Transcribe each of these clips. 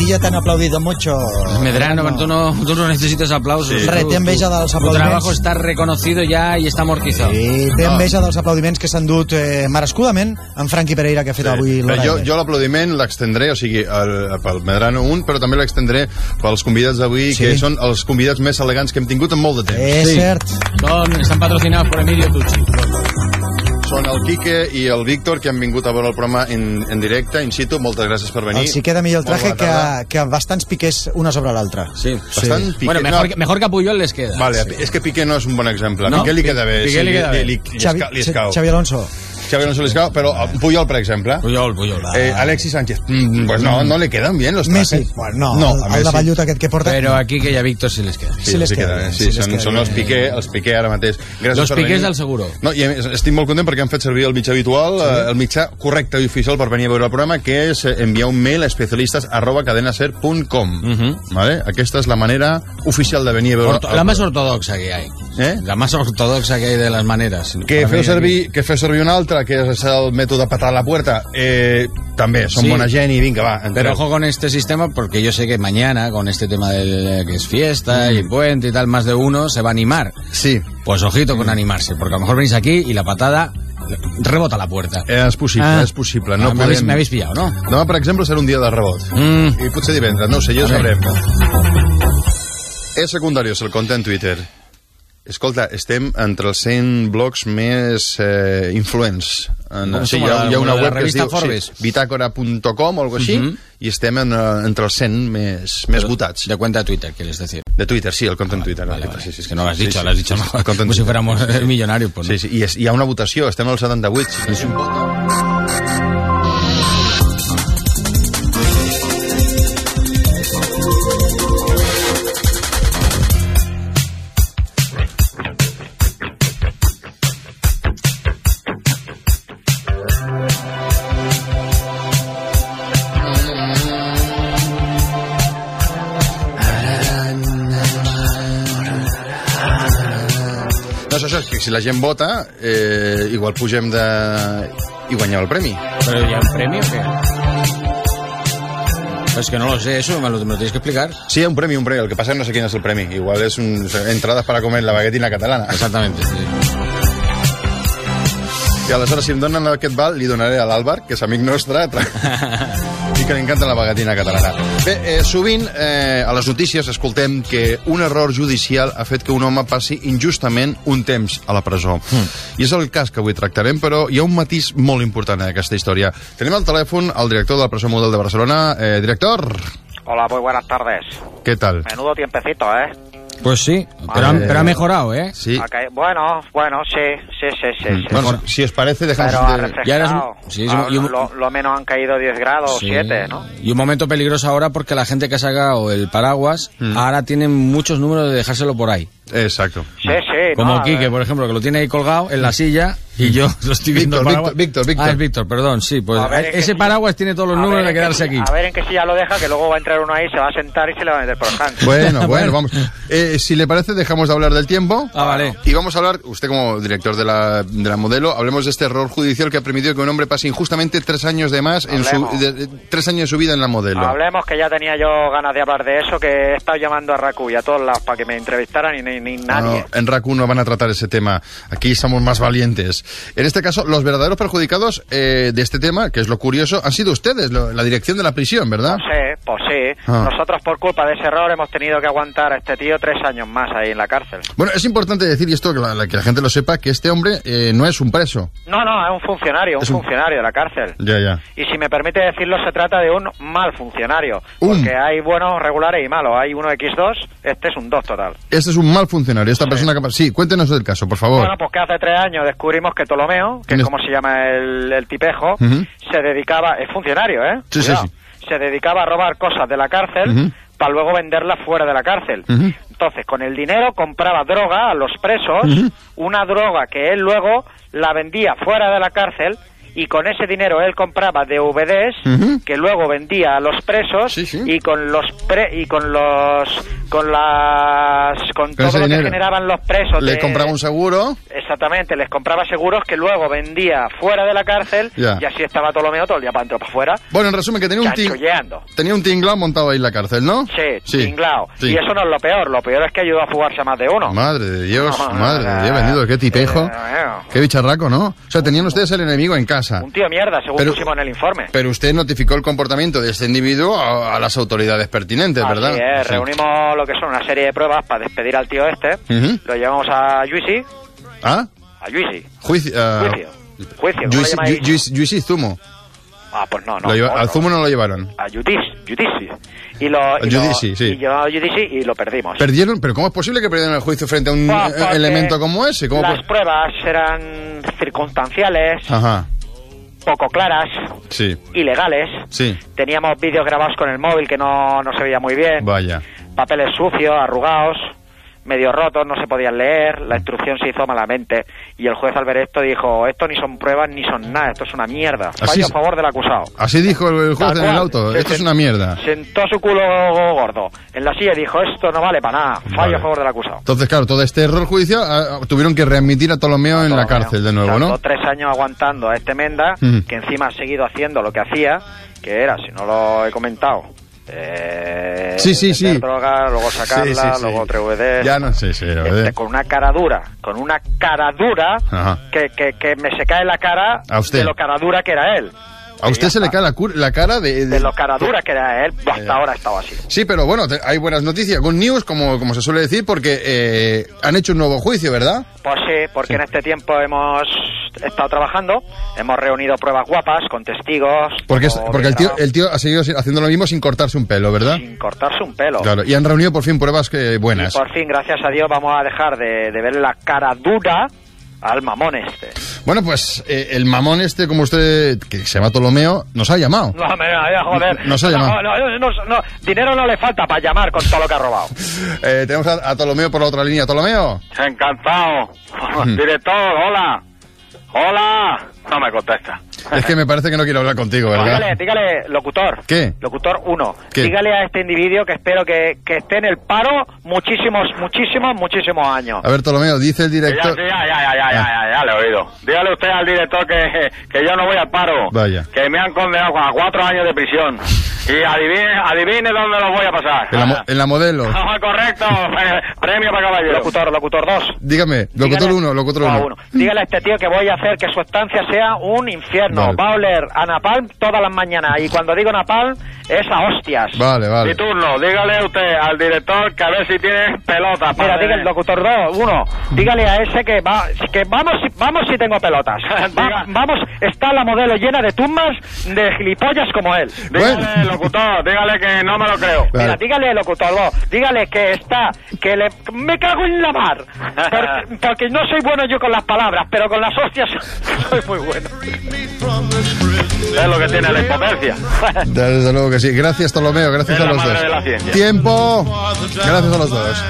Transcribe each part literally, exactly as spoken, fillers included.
ti ya te han aplaudido mucho. Medrano, no. Tú, no, tú no necesitas aplausos. Sí. Re, té enveja dels aplaudiments. Tu trabajo está reconocido ya y está amortizado. Sí, té enveja dels aplaudiments que s'han dut eh, merescudament en Franqui Pereira, que ha fet sí. avui l'hora. Jo, jo l'aplaudiment l'extendré, o sigui, el, pel Medrano un, però també l'extendré pels convidats d'avui, sí. que són els convidats més elegants que hem tingut en molt de temps. És sí. cert. Són, estan patrocinats per Emilio Tucci. Són el Quique i el Víctor, que han vingut a veure el programa en, en directe, in situ. Moltes gràcies per venir. Els hi queda millor el traje que, que bastants piquers una sobre l'altra. Sí. Bastant sí. Piqué. Bueno, mejor, no. mejor que a Puyol les queda. Vale, sí. és que Piqué no és un bon exemple. No? A Piqué li queda bé. Piqué sí, li queda bé. Li, li, Xavi, li escau. Xavi Alonso. Xavi Alonso li escau, però Puyol, per exemple. Puyol, Puyol. Eh, Alexis Sánchez. Mm, pues no, no le quedan bien los trajes. Messi. Bueno, no, no el, el de Vallut aquest que porta. Però aquí que hi ha Víctor sí les queda. Sí, sí les queda. queda. Sí, sí, són, són els Piqué, els Piqué ara mateix. Gràcies los Piqués del Seguro. No, i estic molt content perquè han fet servir el mitjà habitual, sí. el mitjà correcte i oficial per venir a veure el programa, que és enviar un mail a especialistas arroba cadenaser punt com. Uh -huh. ¿Vale? Aquesta és la manera oficial de venir a veure... Orto la més ortodoxa que hay. ¿Eh? La més ortodoxa que hay de les maneres. Que feu servir, que feu servir una altra, que és el mètode patar a la puerta. Eh, també, són sí. bona gent i vinga, va. Entreu. Pero ojo con este sistema, porque yo sé que mañana, con este tema del que es fiesta mm. y puente y tal, más de uno se va a animar. Sí. Pues ojito con animarse, porque a lo mejor venís aquí y la patada rebota a la puerta. Eh, és possible, ah. és possible. No ah, podem... M'habéis pillado, no? Demà, per exemple, serà un dia de rebot. Mm. I potser divendres, no ho sé, ja ho sabrem. És secundari, és el compte en Twitter. Escolta, estem entre els cent blogs més eh, influents. En, sí, hi ha, hi ha una web que es diu sí, bitàcora punt com o alguna cosa així, uh -huh. i estem en, entre els cent més, més votats. De cuenta de Twitter, ¿quieres decir? De Twitter, sí, el compte en Twitter. Vale, vale. Sí, sí, es que no lo has dicho, sí, lo has dicho sí, sí, como si fuéramos millonarios. Pues, ¿no? Sí, sí, i és, hi ha una votació, estem al setanta-vuit. Sí, sí. No, és això, que si la gent vota, eh, igual pugem de... i guanyem el premi. ¿Pero ya un premio o qué? Pues que no lo sé, eso me lo, me lo tienes que explicar. Sí, un premi, un premi. El que passa no sé quién es el premi. Igual es un, entradas para comer la baguetina catalana. Exactamente, sí. I aleshores, si em donen aquest val, li donaré a l'Àlvar, que és amic nostre, i que li encanta la baguetina catalana. Bé, eh, sovint eh, a les notícies escoltem que un error judicial ha fet que un home passi injustament un temps a la presó. Mm. I és el cas que avui tractarem, però hi ha un matís molt important en aquesta història. Tenim al telèfon el director de la presó Model de Barcelona. Eh, director. Hola, muy buenas tardes. ¿Qué tal? Menudo tiempecito, ¿eh? Pues sí, pero, ha, pero ha mejorado, ¿eh? Sí. Okay. Bueno, bueno, sí, sí, sí, sí. Mm. sí. Bueno, si os parece, dejamos... Pero ha de... refrescado. Ya eres... sí, ah, y un... lo, lo menos han caído diez grados, sí. siete, ¿no? Y un momento peligroso ahora porque la gente que ha sacado el paraguas mm. ahora tiene muchos números de dejárselo por ahí. Exacto. Sí, sí. Como no, Quique, por ejemplo, que lo tiene ahí colgado en la silla y yo lo estoy viendo. Víctor, paraguas. Víctor, Víctor. Ah, es Víctor, perdón, sí. Pues ese paraguas tiene todos los números de quedarse si, aquí. A ver en qué silla lo deja, que luego va a entrar uno ahí, se va a sentar y se le va a meter por el hank. Bueno, bueno, vamos. Eh, si le parece, dejamos de hablar del tiempo. Ah, vale. Y vamos a hablar, usted como director de la, de la Modelo, hablemos de este error judicial que ha permitido que un hombre pase injustamente tres años de más, en su, de, de, tres años de su vida en la Modelo. Hablemos, que ya tenía yo ganas de hablar de eso, que he estado llamando a Raku y a todos lados para que me entrevistaran y ni, ni nadie. No, en Raku no van a tratar ese tema. Aquí somos más valientes. En este caso, los verdaderos perjudicados eh, de este tema, que es lo curioso, han sido ustedes, lo, la dirección de la prisión, ¿verdad? Pues sí, pues sí. Ah. Nosotros, por culpa de ese error, hemos tenido que aguantar a este tío tres años más ahí en la cárcel. Bueno, es importante decir, y esto que la, que la gente lo sepa, que este hombre eh, no es un preso. No, no, es un funcionario, un, un funcionario de la cárcel. Ya, ya. Y si me permite decirlo, se trata de un mal funcionario. Un. Porque hay buenos, regulares y malos. Hay uno equis dos, este es un dos total. Este es un mal funcionario, esta sí. persona que... Sí, cuéntenos del caso, por favor. Bueno, pues que hace tres años descubrimos que Ptolomeo, que es como se llama el, el tipejo, uh-huh. se dedicaba... Es funcionario, ¿eh? Sí, sí, sí. Se dedicaba a robar cosas de la cárcel uh-huh. para luego venderlas fuera de la cárcel. Uh-huh. Entonces, con el dinero compraba droga a los presos, uh-huh. una droga que él luego la vendía fuera de la cárcel, y con ese dinero él compraba D V Ds uh-huh. que luego vendía a los presos sí, sí. y con los pre y con los con las con, con todo lo dinero que generaban los presos le de... compraba un seguro. Exacto. exactamente, les compraba seguros que luego vendía fuera de la cárcel Ya. y así estaba Ptolomeo todo el día para dentro para afuera. Bueno, en resumen, que tenía un, ting... chanchulleando. tenía un tinglao montado ahí en la cárcel, ¿no? Sí, tinglao. Sí. Y eso no es lo peor, lo peor es que ayudó a fugarse a más de uno. Madre de Dios, No, madre no, de Dios, bendito, qué tipejo, eh, eh. qué bicharraco, ¿no? O sea, tenían ustedes el enemigo en casa. Un tío mierda, según Pero- pusimos en el informe. Pero usted notificó el comportamiento de este individuo a, a las autoridades pertinentes, ¿verdad? Así es, Sí. reunimos lo que son una serie de pruebas para despedir al tío este, Ujú. lo llevamos a Juicy, ¿Ah? a Juicy, Juicio. ah, juicio, juicio, ¿cómo le Juicy- llamáis? Ju- Juicy- Juicy Zumo. Ah, pues no, no. Lo lleva- otro. al zumo no lo llevaron. A Judici, Judici. Y lo, y A lo- Judici, sí. Y llevamos a Judici y lo perdimos. ¿Perdieron? ¿Pero cómo es posible que perdieran el juicio frente a un Pues eh, porque elemento como ese? ¿Cómo las po- pruebas eran circunstanciales, Ajá, poco claras, sí, ilegales. sí, Teníamos vídeos grabados con el móvil que no, no se veía muy bien. vaya. Papeles sucios, arrugados, medio rotos, no se podían leer. La instrucción se hizo malamente. Y el juez al ver esto dijo, esto ni son pruebas ni son nada, esto es una mierda. Fallo Así a es. favor del acusado. Así dijo el, el juez Tal en el cual. auto, Se esto es sent- una mierda. Sentó su culo gordo en la silla y dijo, esto no vale para nada, fallo Vale. a favor del acusado. Entonces, claro, todo este error judicial ah, tuvieron que readmitir a Ptolomeo en la Ptolomeo. cárcel de nuevo, Tardó ¿no? tres años aguantando a este Menda, Ujú. que encima ha seguido haciendo lo que hacía, que era, si no lo he comentado, eh, Sí, sí, vender sí. droga, luego sacarla, Sí, sí, sí. luego tres V D. Ya no sé, sí, lo Este, de- con una cara dura, con una cara dura, Ajá. que, que, que me se cae la cara A usted. de lo cara dura que era él. A usted Y se ya le está. cae la, cur- la cara de... de- De lo cara dura que era él, hasta Ya. ahora ha estado así. Sí, pero bueno, te- hay buenas noticias. Good news, como, como se suele decir, porque eh, han hecho un nuevo juicio, ¿verdad? Pues sí, porque Sí. en este tiempo hemos estado trabajando, hemos reunido pruebas guapas con testigos. Porque, es- todo porque el, bien tío, el tío ha seguido si- haciendo lo mismo sin cortarse un pelo, ¿verdad? sin cortarse un pelo. Claro, y han reunido por fin pruebas que Y buenas. por fin, gracias a Dios, vamos a dejar de, de ver la cara dura al mamón este. Bueno, pues eh, el mamón este, como usted, que se llama Ptolomeo, nos ha llamado. No, me vaya, joder. No se ha no, llamado. no, no, no, no, dinero no le falta para llamar con todo lo que ha robado. Eh, tenemos a, a Ptolomeo por la otra línea. Ptolomeo. Encantado. Director, hola. Hola. No me contesta. Es que me parece que no quiero hablar contigo, ¿verdad? Dígale, dígale, locutor. ¿Qué? Locutor uno. ¿Qué? Dígale a este individuo que espero que, que esté en el paro muchísimos, muchísimos, muchísimos años. A ver, Ptolomeo, dice el Ya, director... sí, ya, ya, ya, ya, ya, ya, ya le he oído. Dígale usted al director que, que yo no voy al paro. Vaya. Que me han condenado a cuatro años de prisión. Y adivine, adivine dónde los voy a pasar. En la, mo- en la modelo. Ah, correcto. Premio para caballero. Locutor, locutor dos. Dígame, locutor Dígale- uno, locutor Ah, uno. uno. Dígale a este tío que voy a hacer que su estancia sea un infierno. Vale. Va a oler a napalm todas las mañanas. Y cuando digo napalm, es a hostias. Vale, vale. Mi turno. Dígale usted al director que a ver si tiene pelota. Mira, para diga el locutor dos, uno. Dígale a ese que va, que vamos, vamos si tengo pelotas. Va- Diga. vamos, está la modelo llena de tumbas de gilipollas como él. Dígale, Bueno. locutor, dígale que no me lo creo. Vale. Mira, dígale, locutor dos, dígale que está, que le, me cago en la mar. Porque, porque no soy bueno yo con las palabras, pero con las hostias soy muy bueno. Es lo que tiene la impotencia. Desde luego que sí. Gracias, Ptolomeo. Gracias Es a la los madre dos. de la ciencia. Tiempo. Gracias a los dos.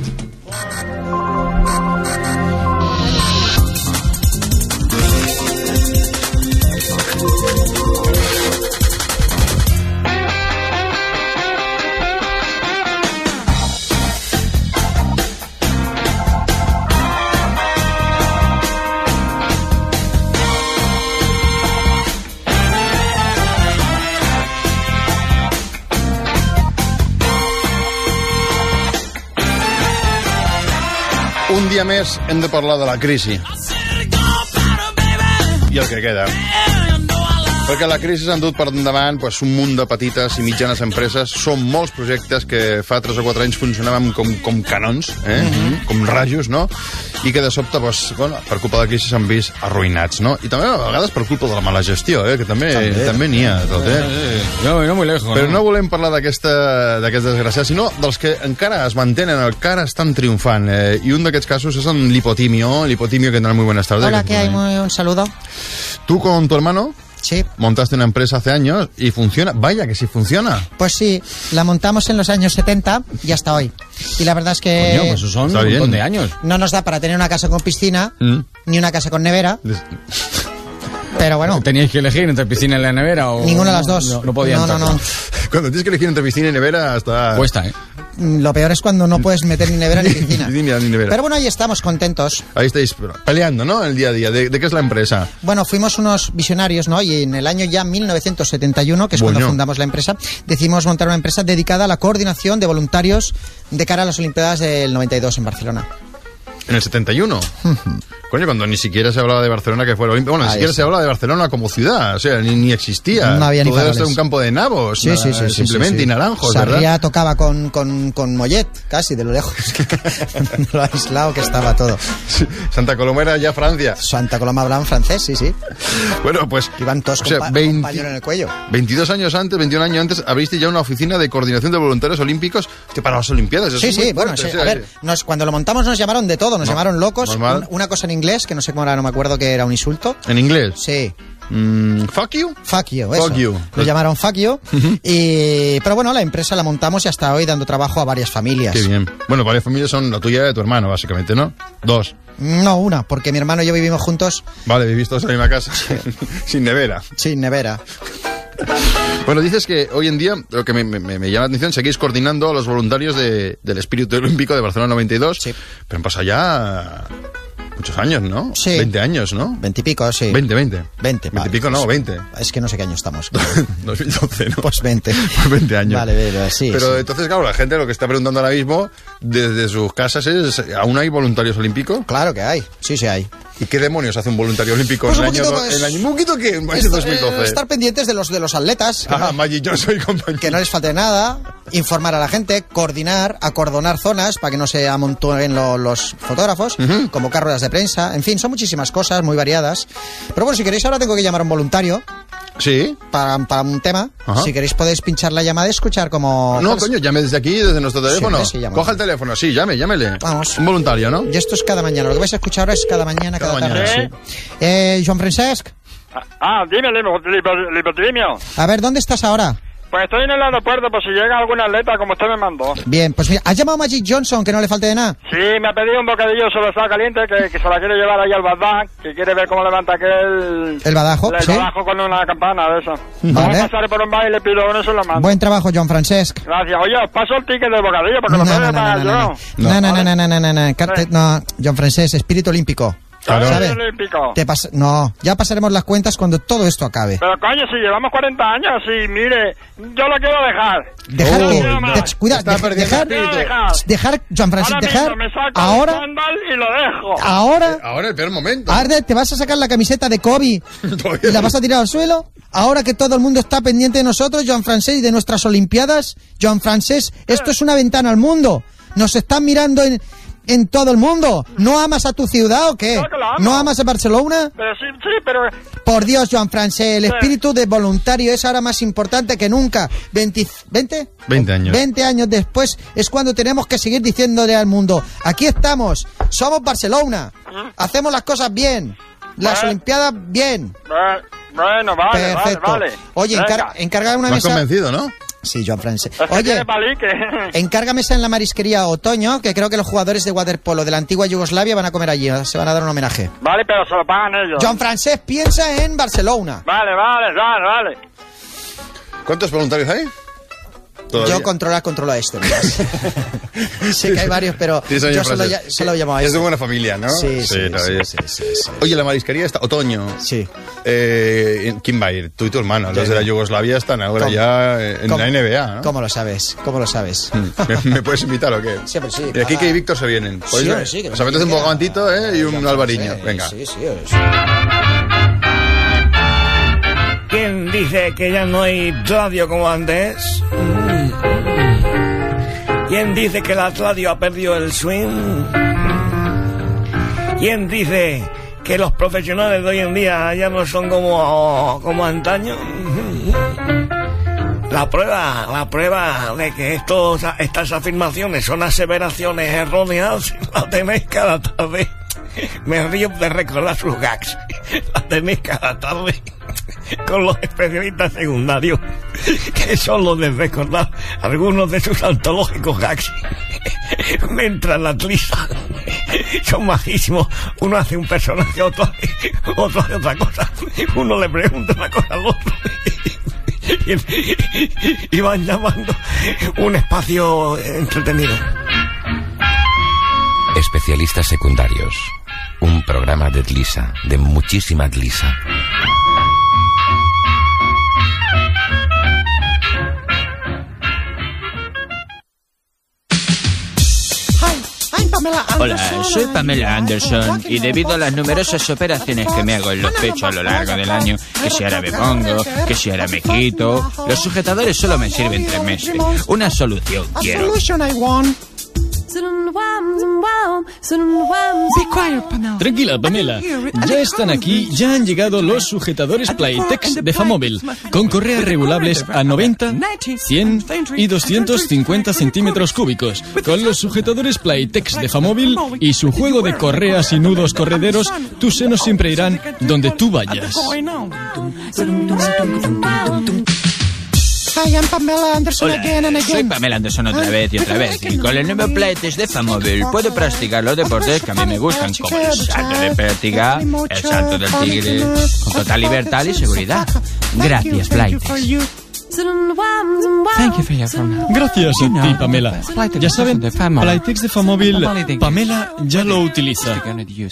Un dia més hem de parlar de la crisi. I el que queda. Perquè la crisi s'ha endut per endavant pues, un munt de petites i mitjanes empreses. Són molts projectes que fa tres o quatre anys funcionàvem com, com canons, eh? Mm-hmm. com rajos, no? I que de sobte, pues, bueno, per culpa de la crisi s'han vist arruïnats, no? I també a vegades per culpa de la mala gestió, eh? que també també n'hi ha, tot, eh? No, no muy lejos. Però no volem parlar d'aquesta d'aquest desgraciat, sinó dels que encara es mantenen, encara estan triomfant. Eh, I un d'aquests casos és en Lipotimio. Lipotimio, que tendrá muy buenas tardes. Hola, ¿qué hay? Muy, un saludo. Tú con tu hermano Sí, montaste una empresa hace años y funciona. Vaya que sí funciona. pues sí, la montamos en los años setenta y hasta hoy. Y la verdad es que Coño, pues eso son Está un bien. montón de años. no nos da para tener una casa con piscina, Mm. ni una casa con nevera, pero bueno, ¿Teníais que elegir entre piscina y la nevera o...? ninguna de las dos. No, no podía No, no, entrar. no. Cuando tienes que elegir entre piscina y nevera, hasta... Cuesta, ¿eh? lo peor es cuando no puedes meter ni nevera ni piscina. Ni nevera, ni nevera. Pero bueno, ahí estamos, contentos. Ahí estáis peleando, ¿no? El día a día. ¿De, de qué es la empresa? Bueno, fuimos unos visionarios, ¿no? Y en el año ya mil novecientos setenta y uno, que es Bueno. cuando fundamos la empresa, decidimos montar una empresa dedicada a la coordinación de voluntarios de cara a las Olimpiadas del noventa y dos en Barcelona. En el setenta y uno. Coño, cuando ni siquiera se hablaba de Barcelona que fuera olímpico. Bueno, ni Ahí siquiera está. se hablaba de Barcelona como ciudad. O sea, ni, ni existía. No había ni Todo faroles. esto un campo de nabos. Sí, nada, sí, sí, sí, simplemente, sí, sí. y naranjos, Sarriá ¿verdad? tocaba con, con, con Mollet, casi, de lo lejos. De lo aislado que estaba todo. Sí, Santa Coloma era ya Francia. Santa Coloma hablaban francés, sí, sí. Bueno, pues... Iban todos o sea, con, pa- veinte con pañuelo en el cuello. veintidós años antes, veintiún años antes, abriste ya una oficina de coordinación de voluntarios olímpicos que para las Olimpiadas. Eso Sí, es muy sí, bueno, fuerte, sí, o sea, a ver, nos, cuando lo montamos nos llamaron de todo, nos No, llamaron locos, normal. un- una cosa en inglés, que no sé cómo era, no me acuerdo que era un insulto. ¿En inglés? Sí, Mm, ¿Fuck you? fuck you, eso. Fuck you. Lo llamaron fuck you, y, pero bueno, la empresa la montamos y hasta hoy dando trabajo a varias familias. Qué bien. Bueno, varias familias son la tuya y de tu hermano, básicamente, ¿no? Dos. No, una, porque mi hermano y yo vivimos juntos Vale, vivís todos en la misma casa. Sin nevera. sin nevera. Bueno, dices que hoy en día, lo que me, me- me llama la atención, seguís coordinando a los voluntarios de- del espíritu olímpico de Barcelona noventa y dos. Sí. Pero han pasado ya muchos años, ¿no? Sí. veinte años, ¿no? Veintipico, sí. veinte, veinte. Veinte, veinte vale, y pico, no, pues- veinte. Es que no sé qué año estamos. dos mil doce, ¿no? Pues veinte. Pues veinte años. Vale, vale, sí. Pero sí. entonces, claro, la gente lo que está preguntando ahora mismo desde sus casas es, ¿aún hay voluntarios olímpicos? Claro que hay, sí, sí hay. ¿Y qué demonios hace un voluntario olímpico Pues en el un año, poquito, do- pues, en el año, un poquito que en el año Estar, dos mil doce? eh, estar pendientes de los, de los atletas, que, Ah, no, Magic Johnson y compañía. que no les falte nada, informar a la gente, coordinar, acordonar zonas para que no se amontonen lo- los fotógrafos, convocar ruedas de prensa, en fin, son muchísimas cosas muy variadas. Pero bueno, si queréis ahora tengo que llamar a un voluntario Sí. para, para un tema. Ajá. Si queréis podéis pinchar la llamada y escuchar como... No, coño, llame desde aquí, desde nuestro teléfono. hombre, sí, llamo. Coja el teléfono, sí, llame, llámele. Vamos. Un voluntario, ¿no? Y esto es cada mañana, lo que vais a escuchar ahora es cada mañana, cada, Cada mañana, tarde. sí. Eh, Joan Francesc, Ah, dime, Lipotrimio. a ver, ¿dónde estás ahora? Pues estoy en el aeropuerto por si llega algún atleta como usted me mandó. Bien, pues mira, ¿has llamado a Magic Johnson, que no le falte de nada? Sí, me ha pedido un bocadillo sobre el caliente que, que se la quiere llevar ahí al Bagdad, que quiere ver cómo levanta aquel... El badajo, El sí. badajo con una campana de esa. Vale. Vamos a pasar por un bar y le pido uno y se lo mando. Buen trabajo, Joan Francesc. Gracias. Oye, os paso el ticket del bocadillo porque No, lo no, tengo no, que pagar no, yo. no, no, no, no, no, no, no, no, no, Carte- Sí. no, Joan Francesc, espíritu olímpico. Claro. ¿Sabes? Olímpico. Te pas- no, ya pasaremos las cuentas cuando todo esto acabe. Pero coño, si llevamos cuarenta años y mire, yo lo quiero dejar. Dejar Oh, que, no, no, de- cuidado, está de- perdiendo dejar, el espíritu. Dejar. dejar, Joan Francesc, Ahora dejar, mismo me saco ahora, el chándal y lo dejo. ahora, Ahora el peor momento. ahora te vas a sacar la camiseta de Kobe Todavía y la no. vas a tirar al suelo. Ahora que todo el mundo está pendiente de nosotros, Joan Francesc, y de nuestras Olimpiadas, Joan Francesc, esto es una ventana al mundo. Nos están mirando en, en todo el mundo. ¿No amas a tu ciudad o qué? Claro que la amo. ¿No amas a Barcelona? Pero sí, sí, pero... Por Dios, Joan Francesc, el Sí. espíritu de voluntario es ahora más importante que nunca. veinte, ¿veinte? veinte años. veinte años después es cuando tenemos que seguir diciéndole al mundo, aquí estamos, somos Barcelona, hacemos las cosas bien, las Bueno. Olimpiadas bien. eh, Bueno, vale, Perfecto. vale, vale. Oye, Venga. encar- encarga una Me has mesa... convencido, ¿no? Sí, Joan Francesc. Es que Oye, tiene palique. encarga mesa en la marisquería Otoño, que creo que los jugadores de waterpolo de la antigua Yugoslavia van a comer allí, se van a dar un homenaje. Vale, pero se lo pagan ellos. Joan Francesc piensa en Barcelona. Vale, vale, vale, vale. ¿Cuántos voluntarios hay? Todavía. Yo controlar, controlo a este. verás. Sí que hay varios, pero Tienes años yo solo, frases. ya- solo llamo a Es este. de buena familia, ¿no? Sí, sí, todavía. sí, sí, sí, sí. Oye, la marisquería está otoño. Sí. Eh, ¿Quién va a ir? Tú y tu hermano. Los de la Yugoslavia están ahora ¿Cómo? ya en ¿Cómo? la N B A, ¿no? ¿Cómo lo sabes? ¿Cómo lo sabes? ¿Me, me puedes invitar o qué? Sí, pero sí, Y aquí para- que y Víctor se vienen. Sí, ¿Podéis hombre, ver? sí, que Os apetece un queda- bogantito, ¿eh? Y un Joan albariño. Francesc, Venga. Sí, sí, sí. ¿Quién dice que ya no hay radio como antes? ¿Quién dice que la radio ha perdido el swing? ¿Quién dice que los profesionales de hoy en día ya no son como, como antaño? La prueba, la prueba de que estos, estas afirmaciones son aseveraciones erróneas la tenéis cada tarde. Me río de recordar sus gags. La tenéis cada tarde con los especialistas secundarios, que son los de recordar algunos de sus antológicos gags. Mientras la trisa son majísimos. Uno hace un personaje, otro hace, otro hace otra cosa. Uno le pregunta una cosa al otro. y, y van llamando un espacio entretenido. Especialistas secundarios. Un programa de glisa, de muchísima glisa. Hola, soy Pamela Anderson y debido a las numerosas operaciones que me hago en los pechos a lo largo del año, que si ahora me pongo, que si ahora me quito, los sujetadores solo me sirven tres meses. Una solución quiero. Tranquila, Pamela. Ya están aquí, ya han llegado los sujetadores Playtex de Famóvil, con correas regulables a noventa, cien y doscientos cincuenta centímetros cúbicos. Con los sujetadores Playtex de Famóvil y su juego de correas y nudos correderos, tus senos siempre irán donde tú vayas. Hola, soy Pamela Anderson otra vez y otra vez. Y con el nuevo Playtex de Famóvil puedo practicar los deportes que a mí me gustan, como el salto de pértiga, el salto del tigre, con total libertad y seguridad. Gracias, Playtex. Gracias a ti, Pamela. Ya saben, Playtex de Famóvil, Pamela ya lo utiliza.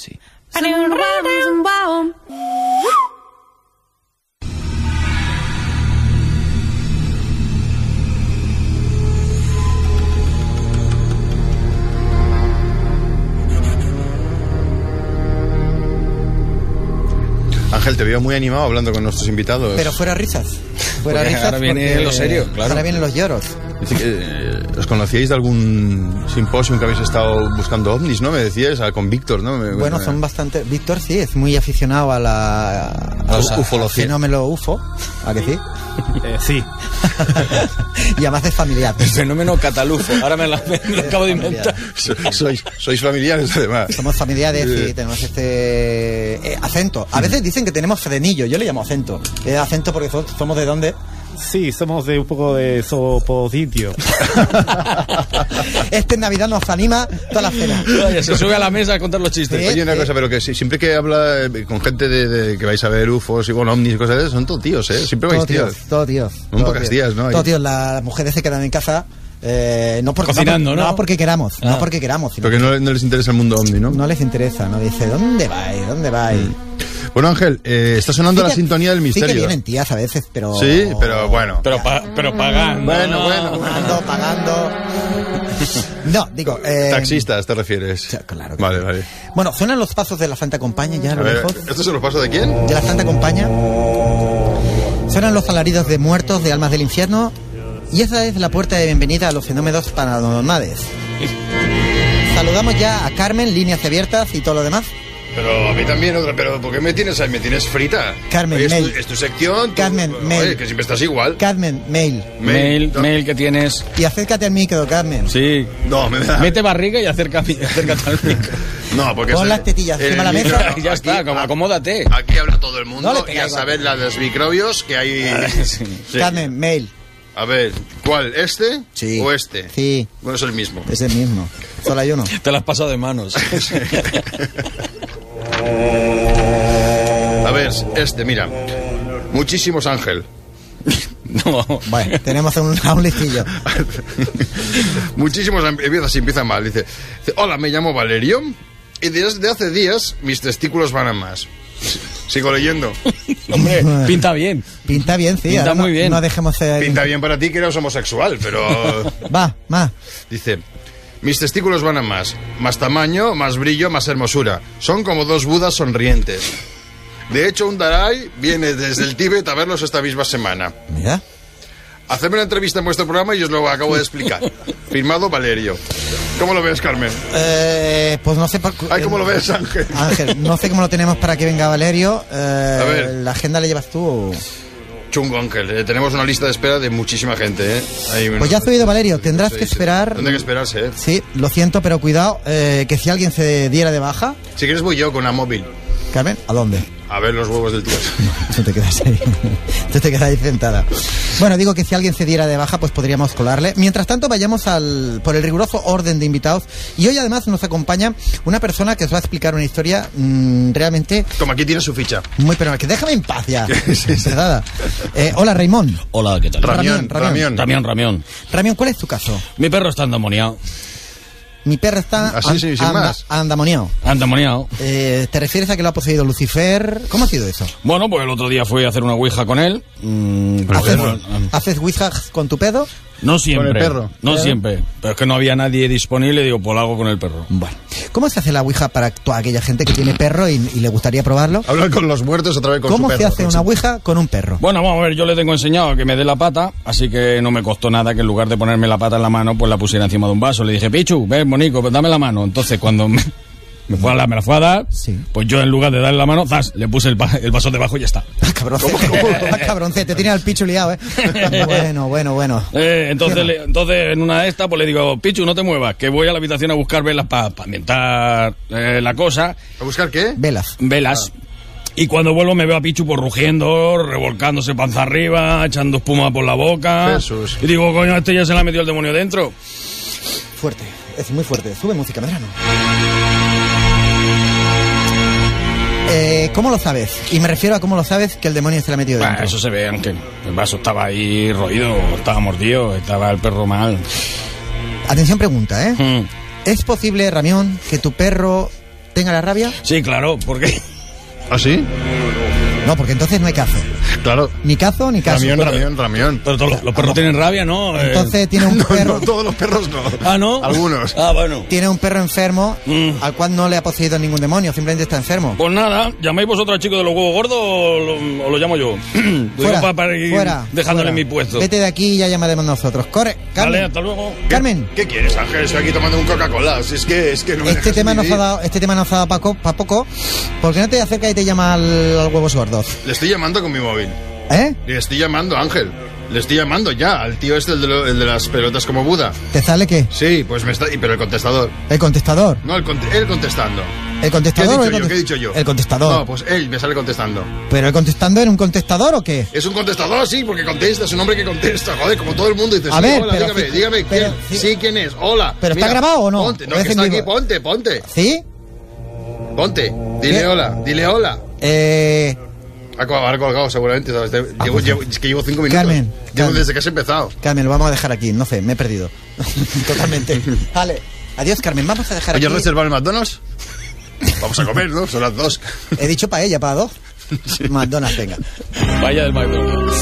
Ángel, te veo muy animado hablando con nuestros invitados. Pero fuera risas. Fuera risas. Ahora viene lo serio, claro. Ahora vienen los lloros. Dice que, eh, ¿os conocíais de algún simposio que habéis estado buscando ovnis, no? Me decías, ah, con Víctor, ¿no? Me, bueno, me... son bastante... Víctor sí, es muy aficionado a la... A la ufología. Al fenómeno U F O, ¿a que sí? Eh, sí. Y además es familiar. El fenómeno catalufo. Ahora me lo, me lo acabo de inventar. Sois, sois familiares, además. Somos familiares y tenemos este eh, acento. A veces dicen que tenemos frenillo. Yo le llamo acento. Es acento porque so- somos de dónde. Sí, somos de un poco de sopositio. Este en Navidad nos anima toda la cena. Oye, se sube a la mesa a contar los chistes. Sí. Oye, una cosa, pero que si, siempre que habla eh, con gente de, de que vais a ver U F Os y bueno, ovnis y cosas de eso, son todos tíos, ¿eh? Siempre vais Todo tíos. tíos, todo tíos. Un todo pocas tías, ¿no? Todo tíos. Las mujeres se quedan en casa. Eh, no porque, Cocinando, no, ¿no? no porque queramos, Ah. no porque queramos, sino Porque no, no les interesa el mundo ovni, ¿no? no les interesa, no dice, ¿dónde vais? ¿Dónde vais? Bueno, Ángel, eh, está sonando Sí la que- sintonía del Sí misterio. que vienen tías a veces, pero... Sí, pero bueno. Pero, pa- pero pagando. Bueno, bueno. Pagando, pagando... No, digo... Eh, Taxistas, ¿te refieres? Sí, claro que Vale, sí. vale. Bueno, suenan los pasos de la Santa Compaña ya a A lo ver, lejos. ¿esto se lo paso de quién? De la Santa Compaña. Suenan los alaridos de muertos, de almas del infierno. Y esa es la puerta de bienvenida a los fenómenos paranormales. Saludamos ya a Carmen, líneas abiertas y todo lo demás. Pero a mí también otra, pero ¿por qué me tienes ahí? ¿Me tienes frita? Carmen, Oye, es, mail. tu, es tu sección. tú- Carmen, oye, mail. que siempre estás igual. Carmen, mail. Mail, no, mail que tienes. Y acércate al micro, Carmen. Sí. No, me da... Mete barriga y acerca, acércate al micro. No, porque... Pon es- las tetillas el encima de la micro- mesa. Y ya está, como acomódate. Aquí habla todo el mundo No le y a pegáis, saber la de los microbios que hay... Sí. Sí. Carmen, mail. A ver, ¿cuál? ¿Este Sí. o este? Sí, Bueno, es el mismo. es el mismo. Solo hay uno. Te las paso de manos. A ver, este, mira. Muchísimos Ángel. No. Bueno, tenemos un, a un listillo. Muchísimos empieza así, empieza mal. Dice, dice, hola, me llamo Valerio y desde hace días mis testículos van a más. Sigo leyendo. Hombre, pinta bien. Pinta bien, sí. Pinta ahora no- muy bien. No dejemos ser... Pinta bien para ti que eres homosexual, pero... Va, va. Dice, mis testículos van a más. Más tamaño, más brillo, más hermosura. Son como dos budas sonrientes. De hecho, un Dalai viene desde el Tíbet a verlos esta misma semana. Mira. Hacedme una entrevista en vuestro programa y os lo acabo de explicar. Firmado Valerio. ¿Cómo lo ves, Carmen? Eh, pues no sé... Por, Ay, ¿cómo lo ves, Ángel? Ángel, no sé cómo lo tenemos para que venga Valerio. Eh, A ver. ¿La agenda la llevas tú? Chungo, Ángel. Eh, tenemos una lista de espera de muchísima gente, ¿eh? Hay una- Pues ya has oído, Valerio. Tendrás Sí, que sí. esperar... Tendrá que esperarse, ¿eh? Sí, lo siento, pero cuidado, eh, que si alguien se diera de baja... Si quieres voy yo con una móvil. Carmen, ¿a dónde? A ver los huevos del tío. Tú te quedas ahí. Tú te quedas ahí sentada. Bueno, digo que si alguien se diera de baja, pues podríamos colarle. Mientras tanto, vayamos al por el riguroso orden de invitados. Y hoy además nos acompaña una persona que os va a explicar una historia mmm, realmente... Como aquí tiene su ficha. Muy, pero que déjame en paz ya. Sí, sí. Eh, hola, Raimón. Hola, ¿qué tal? Ramión, Ramión. Ramión, Ramión. Ramión, ¿cuál es tu caso? Mi perro está endemoniado. Mi perro está Así, sí, sin anda, más. andamoniado. Andamoniado. Eh, ¿Te refieres a que lo ha poseído Lucifer? ¿Cómo ha sido eso? Bueno, pues el otro día fui a hacer una ouija con él. Mm, ¿Haces, pero, ¿Haces ouijas con tu pedo? No siempre. ¿Con el perro? No ¿Pero? siempre. Pero es que no había nadie disponible, digo, pues lo hago con el perro. Bueno. ¿Cómo se hace la ouija para toda aquella gente que tiene perro y, y le gustaría probarlo? Hablar con los muertos otra vez con ¿Cómo su perro. se hace una ouija con un perro? Bueno, vamos a ver, yo le tengo enseñado que me dé la pata, así que no me costó nada que en lugar de ponerme la pata en la mano, pues la pusiera encima de un vaso. Le dije, Pichu, ven, Monico, pues dame la mano. Entonces, cuando me, me, fue a la, me la fue a dar, Sí. pues yo en lugar de darle la mano, zas, le puse el, va- el vaso debajo y ya está. Ah, cabroncete. Ah, cabroncete, te tiene al pichu liado, ¿eh? Bueno, bueno, bueno. Eh, entonces, le- entonces, en una de estas, pues le digo, Pichu, no te muevas, que voy a la habitación a buscar velas para pa ambientar eh, la cosa. ¿A buscar qué? Velas. Velas. Y cuando vuelvo me veo a Pichu pues rugiendo, revolcándose panza arriba, echando espuma por la boca. Jesús. Y digo, coño, este ya se le ha metido el demonio dentro. Fuerte, es muy fuerte. Sube música, Medrano. Eh, ¿Cómo lo sabes? Y me refiero a cómo lo sabes que el demonio se le ha metido Bueno, dentro. eso se ve, aunque el vaso estaba ahí roído, estaba mordido, estaba el perro mal. Atención, pregunta, ¿eh? Mm. ¿Es posible, Ramión, que tu perro tenga la rabia? Sí, claro, porque... ¿Ah, sí? No, porque entonces no hay cazo. Claro. Ni cazo ni caso. Ramión, Ramión, Ramión. Pero todos los, los perros tienen rabia, ¿no? Eh, Entonces tiene un No, perro... no, todos los perros no. Ah, ¿no? Algunos. Ah, bueno. Tiene un perro enfermo Mm. al cual no le ha poseído ningún demonio, simplemente está enfermo. Pues nada, ¿llamáis vosotros al chico de los huevos gordos o lo, o lo llamo yo? Lo digo para, para ir fuera, dejándole fuera. mi puesto. Vete de aquí y ya llamaremos nosotros. Corre, Carmen. Vale, hasta luego. Carmen, ¿Qué quieres, Ángel? Estoy aquí tomando un Coca-Cola. Si es que, es que no me este dejas tema, nos vivir. ha dado, este tema nos ha dado para poco. ¿Por qué no te acercas y te llama al, al huevos gordos? Le estoy llamando con mi móvil. ¿Eh? Le estoy llamando, Ángel. Le estoy llamando ya al tío este, el de, lo- el de las pelotas como Buda. ¿Te sale qué? Sí, pues me está... y- Pero el contestador. El contestador. No, el, conte- él contestando. ¿El ¿Qué he contestador dicho o el yo? conte- ¿Qué he dicho yo? El contestador. No, pues él me sale contestando. ¿Pero el contestando era un contestador o qué? Es un contestador, sí, porque contesta, es un hombre que contesta, joder, como todo el mundo dice, A sí, ver, hola, pero dígame, sí- dígame, pero ¿quién? sí- Sí, ¿quién es? Hola. ¿Pero está Mira, grabado o no? Ponte, no, ¿O es que en está aquí, vivo? ponte, ponte, ¿Sí? ponte. Dile ¿Qué? hola, dile hola. Eh... Ha co- habrá colgado seguramente, ¿sabes? Llevo, Ah, pues, llevo- es que llevo cinco minutos. Carmen, Llevo Carmen. desde que has empezado. Carmen, lo vamos a dejar aquí. No sé, me he perdido. Totalmente. Vale. Adiós, Carmen. Vamos a dejar Oye, aquí... ¿reservar el McDonald's? Vamos a comer, ¿no? Son las dos. He dicho para ella, para dos. McDonald's, venga. Vaya del McDonald's.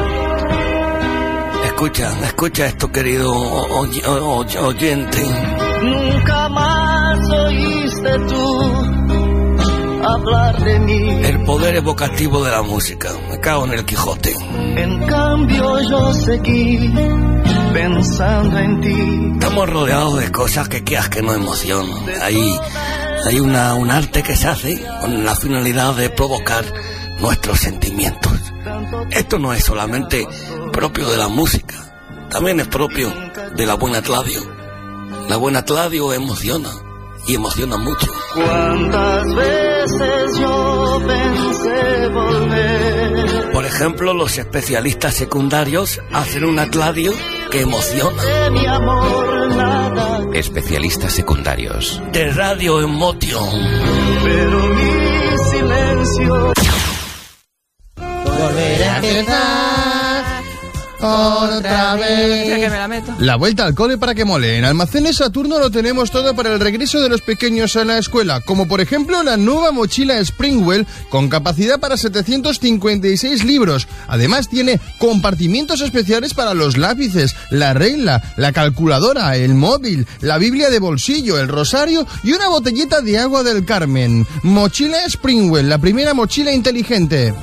Escucha, escucha esto, querido oy- oy- oyente. Nunca más oíste tú hablar de mí. El poder evocativo de la música. Me cago en el Quijote. En cambio yo seguí pensando en ti. Estamos rodeados de cosas que quieras que nos emocionan. Hay, hay una, un arte que se hace con la finalidad de provocar nuestros sentimientos. Esto no es solamente propio de la música, también es propio de la buena Tladio. La buena Tladio emociona, y emociona mucho. ¿Cuántas veces yo pensé volver? Por ejemplo, los especialistas secundarios hacen una Tladio que emociona. De mi amor nada, Especialistas secundarios. De Radio Emotion. pero mi silencio. Volveré a empezar otra vez. La vuelta al cole para que mole. En Almacenes Saturno lo tenemos todo para el regreso de los pequeños a la escuela, como por ejemplo la nueva mochila Springwell con capacidad para setecientos cincuenta y seis libros. Además tiene compartimientos especiales para los lápices, la regla, la calculadora, el móvil, la Biblia de bolsillo, el rosario y una botellita de agua del Carmen. Mochila Springwell, la primera mochila inteligente.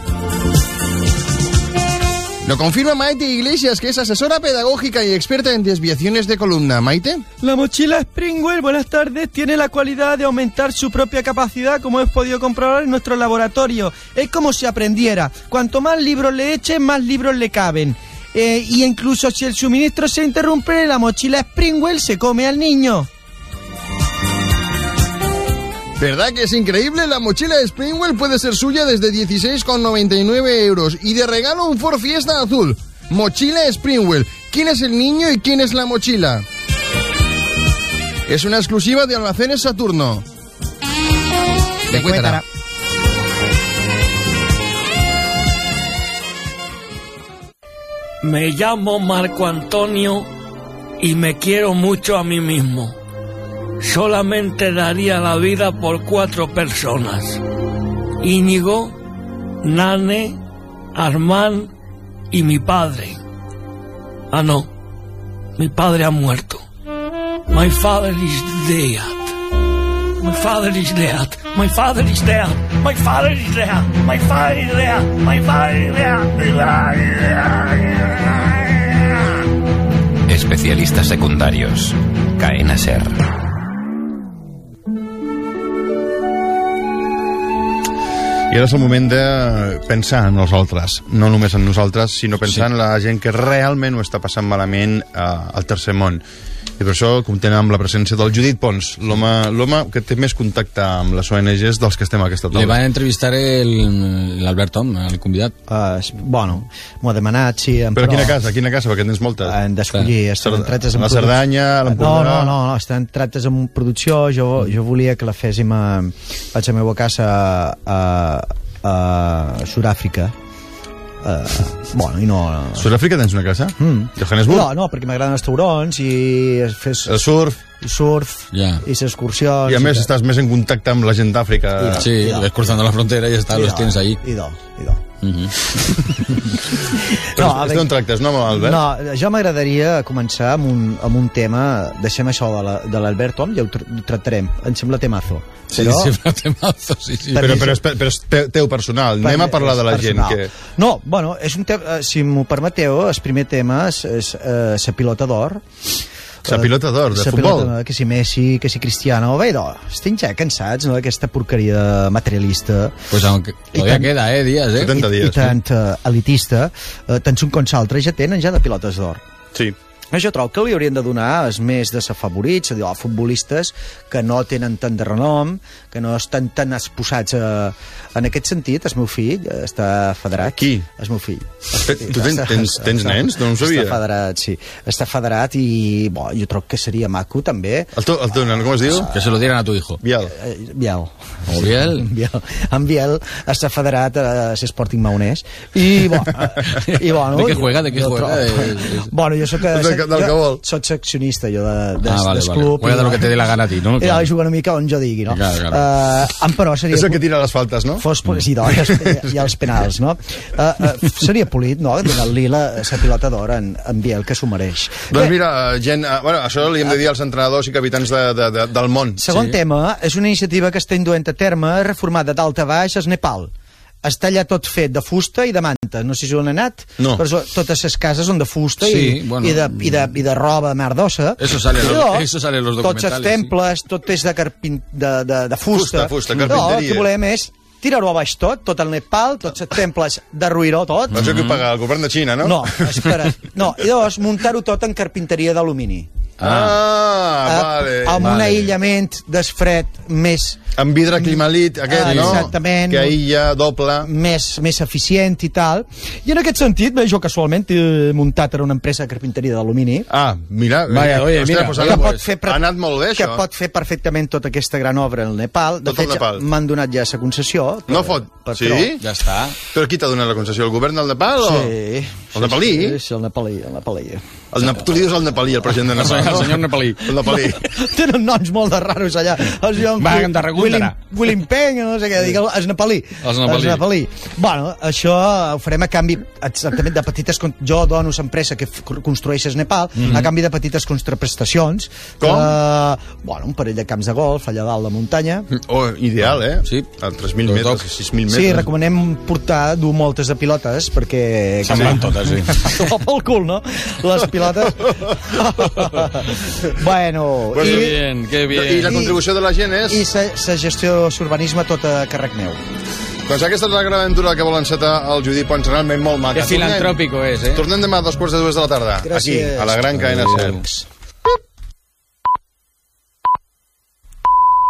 Lo confirma Maite Iglesias, que es asesora pedagógica y experta en desviaciones de columna. ¿Maite? La mochila Springwell, buenas tardes, tiene la cualidad de aumentar su propia capacidad, como hemos podido comprobar en nuestro laboratorio. Es como si aprendiera. Cuanto más libros le echen, más libros le caben. Eh, y incluso si el suministro se interrumpe, la mochila Springwell se come al niño. ¿Verdad que es increíble? La mochila de Springwell puede ser suya desde dieciséis con noventa y nueve euros. Y de regalo un Ford Fiesta azul. Mochila Springwell. ¿Quién es el niño y quién es la mochila? Es una exclusiva de Almacenes Saturno. De Cuétara. Me llamo Marco Antonio y me quiero mucho a mí mismo. Solamente daría la vida por cuatro personas: Íñigo, Nane, Armán y mi padre. Ah, no, mi padre ha muerto. My father is dead. My father is dead. My father is dead. My father is dead. My father is dead. My father is dead. Especialistas secundarios. Cadena Ser. I ara és el moment de pensar en nosaltres, no només en nosaltres, sinó pensar sí. en la gent que realment ho està passant malament eh, al tercer món. I per això comptem amb la presència del Judit Pons, l'home que té més contacte amb les O N Ges dels que estem a aquesta taula. Le van entrevistar l'Albert Tom, el convidat. Uh, bueno, m'ho ha demanat, sí. Però a quina casa, a quina casa, perquè tens moltes. Hem d'escollir, estan entretes en la Cerdanya, l'Empordà... No, no, no, no, estan entretes en producció, jo, jo volia que la féssim a, a la meva casa a, a Sud-àfrica. Uh, bueno, i no... Sud-àfrica tens una casa? Mm. Johannesburg? No, no, perquè m'agraden els taurons i fes... El surf? I surf, yeah. i les excursions... I a més i estàs més en contacte amb la gent d'Àfrica. Sí, ves cruzando la frontera i està, los tienes ahí. I do, i do. Mm-hmm. Però no, és on tractes, no, Albert? No, jo m'agradaria començar amb un, amb un tema. Deixem això de l'Albert Tom, ja ho, tra ho tractarem. Em sembla temazo. Sí, però, sí, sembla temazo, sí, sí. Però, però, però, però és teu personal. Anem a parlar de la personal. gent que... No, bueno, és un tema, si m'ho permeteu, el primer tema és, és uh, la pilota d'or. La pilota d'or, de futbol. Pilota, que si Messi, que si Cristiano. Bé, no, estem ja cansats, no?, d'aquesta porqueria materialista. Pues aunque todavía queda, eh, dies, eh? setanta dies. I, i tant uh, elitista. Uh, tant un com l'altre ja tenen ja de pilotes d'or. Sí. Jo trobo que li haurien de donar els més desafavorits, a dir, els futbolistes que no tenen tant de renom, que no estan tan exposats a... En aquest sentit, el meu fill està federat. Qui? El meu fill. Tu tens, tens, tens nens? No ho sabia. Està federat, sí. Està federat i bo, jo trobo que seria maco, també. El teu, el teu nen, com es diu? Uh, que se lo dieran a tu hijo. Biel. Uh, Biel. O Biel? Biel. En Biel està federat a l'Sporting Maonès. I, bo, i bueno... ¿De què juega? ¿De què juega? Trobo... Bueno, jo soc... Del que vol. Soc seccionista, jo, de, de, ah, vale, del vale. club. Juega de lo que te dé la gana a ti, no? I claro. Jugar una mica on jo digui, no? Claro, claro. Uh, però seria... És el que tira les faltes, no? Fos, sí, no, i, els, i els penals, no? Uh, uh, seria polit, no?, donar-li la, la pilota d'or en, en Biel, que s'ho mereix. Doncs mira, gent... Uh, bueno, això li hem de dir als entrenadors i capitans de, de, de, del món. Segon sí. tema, és una iniciativa que està induent a terme, reformada dalt a baix, al Nepal. Està allà tot fet de fusta i de manta. No sé si on ha anat, no. però totes les cases són de fusta sí, i, bueno. i, de, i, de, i de roba merdosa. Eso sale, però, eso sale en los documentales. Tots els temples, sí. Tot és de, carpin, de, de, de fusta. Fusta, fusta, carpinteria. No, el que volem és tirar-ho a baix tot, tot el Nepal, tots els temples, derruir-ho tot. Això que ho paga el govern de Xina, no? No, espera. No, i llavors muntar-ho tot en carpinteria d'alumini. Ah, ah, vale. Amb vale. un aïllament desfred més... Amb vidre climalit, aquest, ah, no? Exactament. Que aïlla, doble. Més, més eficient i tal. I en aquest sentit, bé, jo casualment he muntat en una empresa de carpinteria d'alumini. Ah, mira. Vaya, oye, mira. Pues, que pot fer, ha anat molt bé, que això. pot fer perfectament tota aquesta gran obra al Nepal. De Tot fet, m'han donat ja la concessió. Per, no fot? Per, sí? però, ja està. Però qui t'ha donat la concessió? El govern del Nepal o...? Sí. El nepalí? Sí, sí, el nepalí, el nepalí. El ne tu li dius el nepalí, el president de Nepal, no? El senyor nepalí. El nepalí. Tenen noms molt de raros allà. El senyor Va, que em te William, William Peng, no sé què, digue, el nepalí. Els nepalí. El nepalí. Bueno, això ho farem a canvi exactament de petites... Jo dono l'empresa que construeix el Nepal mm -hmm. a canvi de petites contraprestacions. Com? Que, bueno, un parell de camps de golf allà dalt de muntanya. Oh, ideal, eh? Sí. A tres mil metres, a sis mil metres. Sí, recomanem portar, dur moltes de pilotes perquè... Se'n van totes, sí. Pel cul, no? Les pilotes... bueno... Pues i, qué bien, qué bien. I la contribució de la gent és... I la gestió d'urbanisme tot a càrrec meu. Doncs aquesta és la gran aventura que vol encetar el Judit Pons, realment molt maca. Que filantrópico és, eh? Tornem demà a dos quarts de dues de la tarda. Gràcies. Aquí, a la gran cadena Ser.